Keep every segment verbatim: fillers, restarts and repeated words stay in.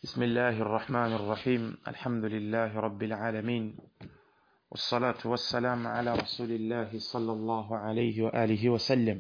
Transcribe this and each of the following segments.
بسم الله الرحمن الرحيم. الحمد لله رب العالمين، والصلاة والسلام على رسول الله صلى الله عليه وآله وسلم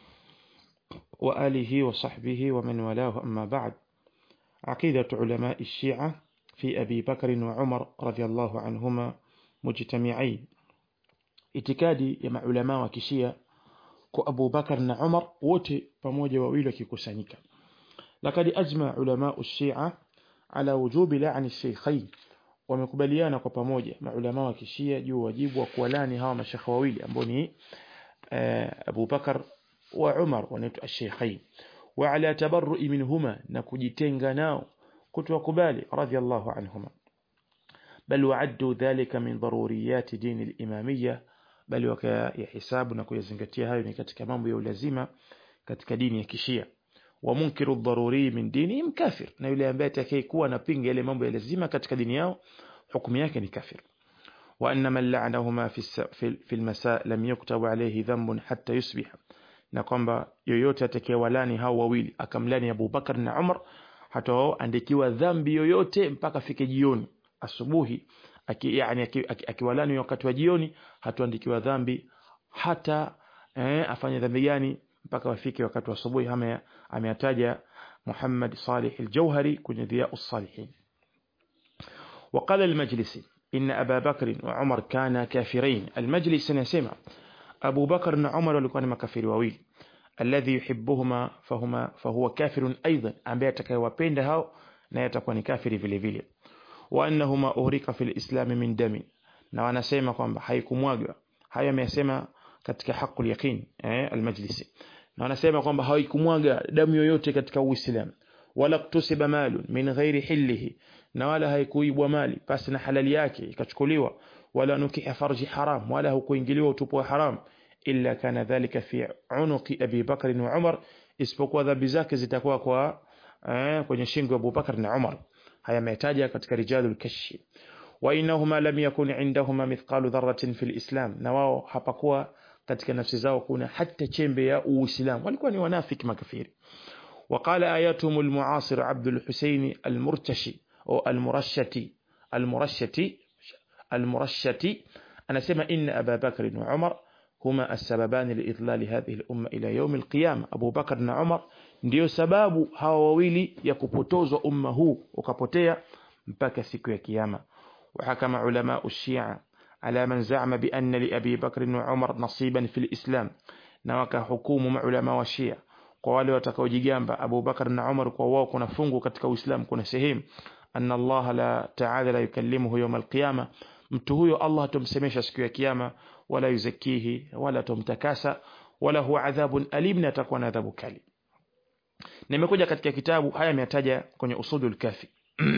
وآله وصحبه ومن والاه، أما بعد. عقيدة علماء الشيعة في أبي بكر وعمر رضي الله عنهما مجتمعين. itikadi ya maulama wa kishia kwa Abu Bakar na Umar wote pamoja wawili wakikusanyika. Lakad ajma ulama ushia ala wujubi la'ni shaykhain, wamekubaliana kwa pamoja maulama wa kishia juu wajibu wa kuwalani hawa mashekhe wawili ambao ni Abu Bakar wa Umar, wanaitwa ash-shaykhain, wa ala tabarru'i minhuma, na kujitenga nao kutowakubali radiyallahu anhuma. bal wa'addu dhalika min daruriyat din al-imamiyya, bali wakayahisabu na kuyazingatia hayo ni katika mambo ya ulazima katika dini ya kishia. Wa munkiru ad-daruri min dinihim kafir, na yule ambaye atakayekuwa anapinga ile mambo ya lazima katika dini yao hukumu yake ni kafir. Wa anna man la'anahuma fi fi al-masa lam yuktab alayhi dhanbun hatta yusbiha, na kwamba yoyote atakayewalani hao wawili akamlani Abu Bakar na Umar hataandikiwa dhambi yoyote mpaka fike jioni. Asubuhi aki yani akiwalani aki wakati wa jioni hatuandikiwa dhambi hata eh, afanye dhambi gani mpaka wafike wakati wa asubuhi. Hama ameyataja Muhammad Salih al-Jawhari kwenye Dhiya as-Salihin. وقال المجلسي إن أبا بكر وعمر كانا كافرين. المجلس نسمع أبو بكر وعمر walikuwa ni makafiri wawili. الذي يحبهما فهما فهو كافر أيضا, ambaye atakayewapenda hao na yatakuwa ni kafiri vile vile. وأنهما أهرق في الإسلام من دم, na wanasema kwamba haikumwagwa. Haya amesema katika haqul yaqin eh, al-Majlisi, na wanasema kwamba haikumwaga damu yoyote katika Uislamu. Wala kutusiba malun min ghairi hillihi, na wala haikuibwa mali pasi na halali yake ikachukuliwa. Wala nukiha farji haram, wala hukuingiliwa utupu wa haram. Illa kana dhalika fi unuqi Abi Bakr wa Umar, isipokuwa dhambi zake zitakuwa kwa eh, kwenye shingo ya Abu Bakr na Umar. Haya ametaja katika rijalul kashfi. Wa inahuma lam yakun indahuma mithqalu dharratin fil islam, na wao hapakuwa katika nafsi zao kuna hata chembe ya Uislamu, walikuwa ni wanafiki makafiri. وقال آياتهم المعاصر عبد الحسين المرتشي أو المرشتي المرشتي المرشتي أنا سمع إن أبا بكر وعمر هما السببان لإضلال هذه الأمة إلى يوم القيامة. أبو بكر وعمر ndio sababu hawa wawili ya kupotozwa umma huu ukapotea mpaka siku ya kiyama. وحكم علماء الشيعة على من زعم بأن لأبي بكر وعمر نصيبا في الإسلام, na wakahukumu maulama wa Shia kwa wale watakaojigamba Abu Bakar na Umar kwa wao kuna fungu katika Uislamu, kuna sehemu anna Allah la ta'ala la yukallimuhu yawm al-qiyama, mtu huyo Allah hatomsemesha siku ya kiyama, wala yuzakihi, wala tumtakasa, wala huwa adhabun alim, na atakuwa na adhabu kali. Nimekuja katika kitabu haya nimetaja kwenye Usudul Kafi.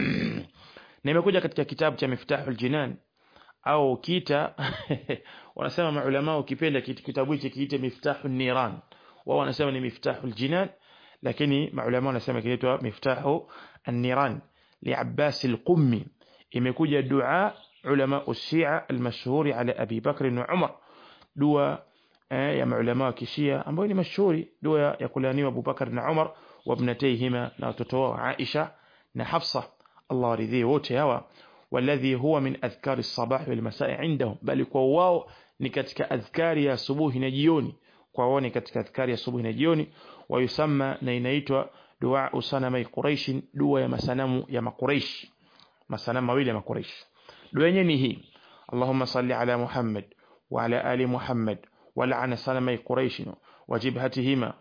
Nimekuja katika kitabu cha Miftahul Jinan au kita wanasema maulama ukipenda kitabu hiki kiite Miftahun Niran, wao wanasema ni Miftahul Jinan, lakini maulama wanasema kinaitwa Miftahu an-Niran li Abbas al-Qummi. Imekuja dua ulama ushia al-mashhuri ala Abi Bakr na Umar, dua eh, ya maulama wa kishia ambayo ni mashuhuri, dua ya kulaniwa Abu Bakr na Umar wa ibnatayhima, na watoto wao Aisha na Hafsa, Allah ridhi wote hawa. والذي هو من أذكار الصباح والمساء عندهم, bali kwa wao ni katika adhkari ya asubuhi na jioni, kwa wao ni katika adhkari ya asubuhi na jioni. Wayusamma, na inaitwa dua usanamai Quraish, dua ya masanamu ya Makuraish, masanamu mawili ya Makuraish. Dua yenyewe ni hii: Allahumma salli ala Muhammad wa ala ali Muhammad wa la'ana sanamai Quraish wa jibhatihima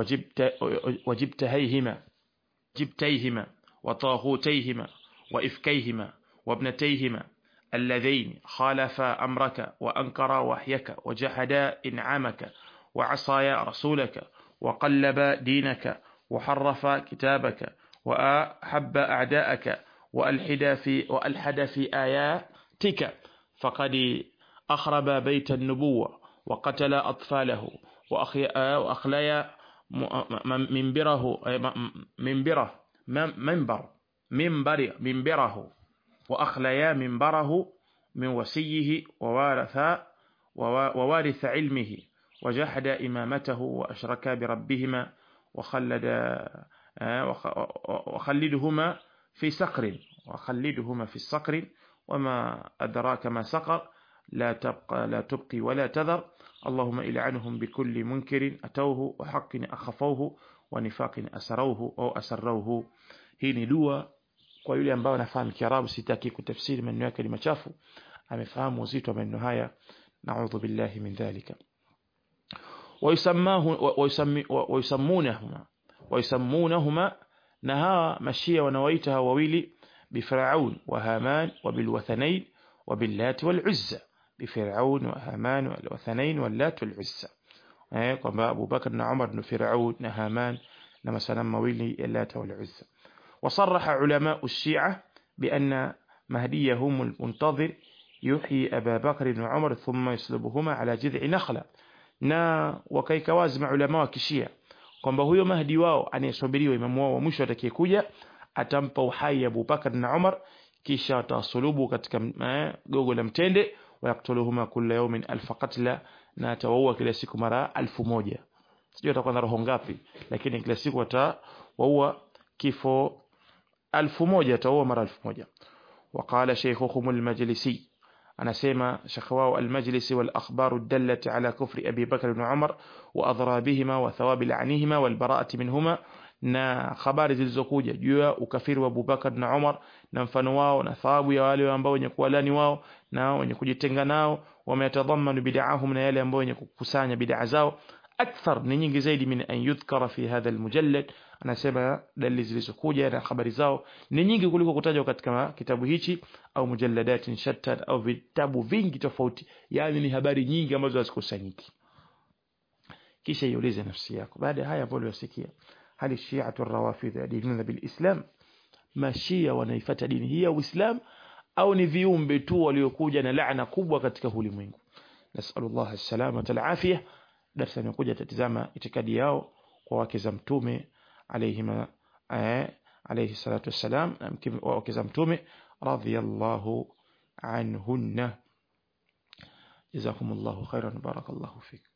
wa jibtahayhima jibtayhima wa taghutayhima wa ifkayhima وابنتيهما اللذين خالفا أمرك وأنكرا وحيك وجحدا إنعامك وعصايا رسولك وقلبا دينك وحرفا كتابك وأحب أعداءك وألحد في, وألحد في آياتك فقد أخرب بيت النبوة وقتل أطفاله وأخليا منبره منبره منبر منبر منبره وأخليا منبره من وسيه ووارث ووارث علمه وجحد إمامته وأشركا بربهما وخلد وخلدهما في سقر وخلدهما في السقر وما أدراك ما سقر لا تبقى لا تبقي ولا تذر اللهم إلعنهم بكل منكر أتوه وحق أخفوه ونفاق أسروه أو أسروه. hii ni dua kwa yule ambao anafahamu Kiarabu, sitaki kutafsiri maneno yake ni machafu, amefahamu uzito wa maneno haya, na'udhu billahi min dhalika. ويسماه ويسمونهما ويسمونهما نها مشيا ونويتها وويلي بفرعون وهامان وبالوثنين وباللات والعزى. بفرعون وهامان والوثنين واللات والعزى. كما أبو بكر وعمر بن فرعون وهامان مثلا مويلي اللات والعزى. وصرح علماء الشيعة بأن مهديهم المنتظر يحيي أبا بكر وعمر ثم يسلبهما على جذع نخلة. na wakaikawazi maulama wa kishia kwamba huyo mahdi wao anayesubiriwa imamu wao wa mwisho atakayekuja atampa uhai Abu Bakar na Umar, kisha atasulubu katika eh, gogo la mtende, wayaktuluhuma kulla yawmin alf qatla, na atawaua kila siku mara elfu moja. Sijui atakuwa na roho ngapi, lakini kila siku atawaua kifo elfu moja, atawaua mara elfu moja. وقال شيخهم المجلسي أنا سيما شخواء المجلس والأخبار الدالة على كفر أبي بكر وعمر وأضرابهما وثواب لعنهما والبراءة منهما na habari zilizokuja juu ya ukafiri wa Abu Bakar na Umar na mfano wao na thawabu ya wale ambao wenye kuwalani wao na wenye kujitenga nao, wametadhamanu bid'ahum, na yale ambao wenye kukusanya bid'a zao, akthar ni nyingi zaidi min an yudhkara fi hadha almujallad. Anasema dalili zilizokuja na habari zao ni nyingi kuliko kutajwa katika kitabu hichi au mujalladatin shatta au vitabu vingi tofauti, yani ni habari nyingi ambazo hazikusanyiki. Kisha iulize nafsi yako baada haya ambao uliyosikia, hali shi'atu ar-rawafidh yadinuna bil islam, mashia wanaifuata dini hii ya Uislamu au ni viumbe tu waliokuja na laana kubwa katika ulimwengu? Nasallallahu as-salama wal afiyah. Darasa linakuja tatizama itikadi yao kwa wake za mtume alayhima alayhi salatu wassalam, wake za mtume radhiyallahu anhunna. Jazakumullahu khairan, barakallahu fik.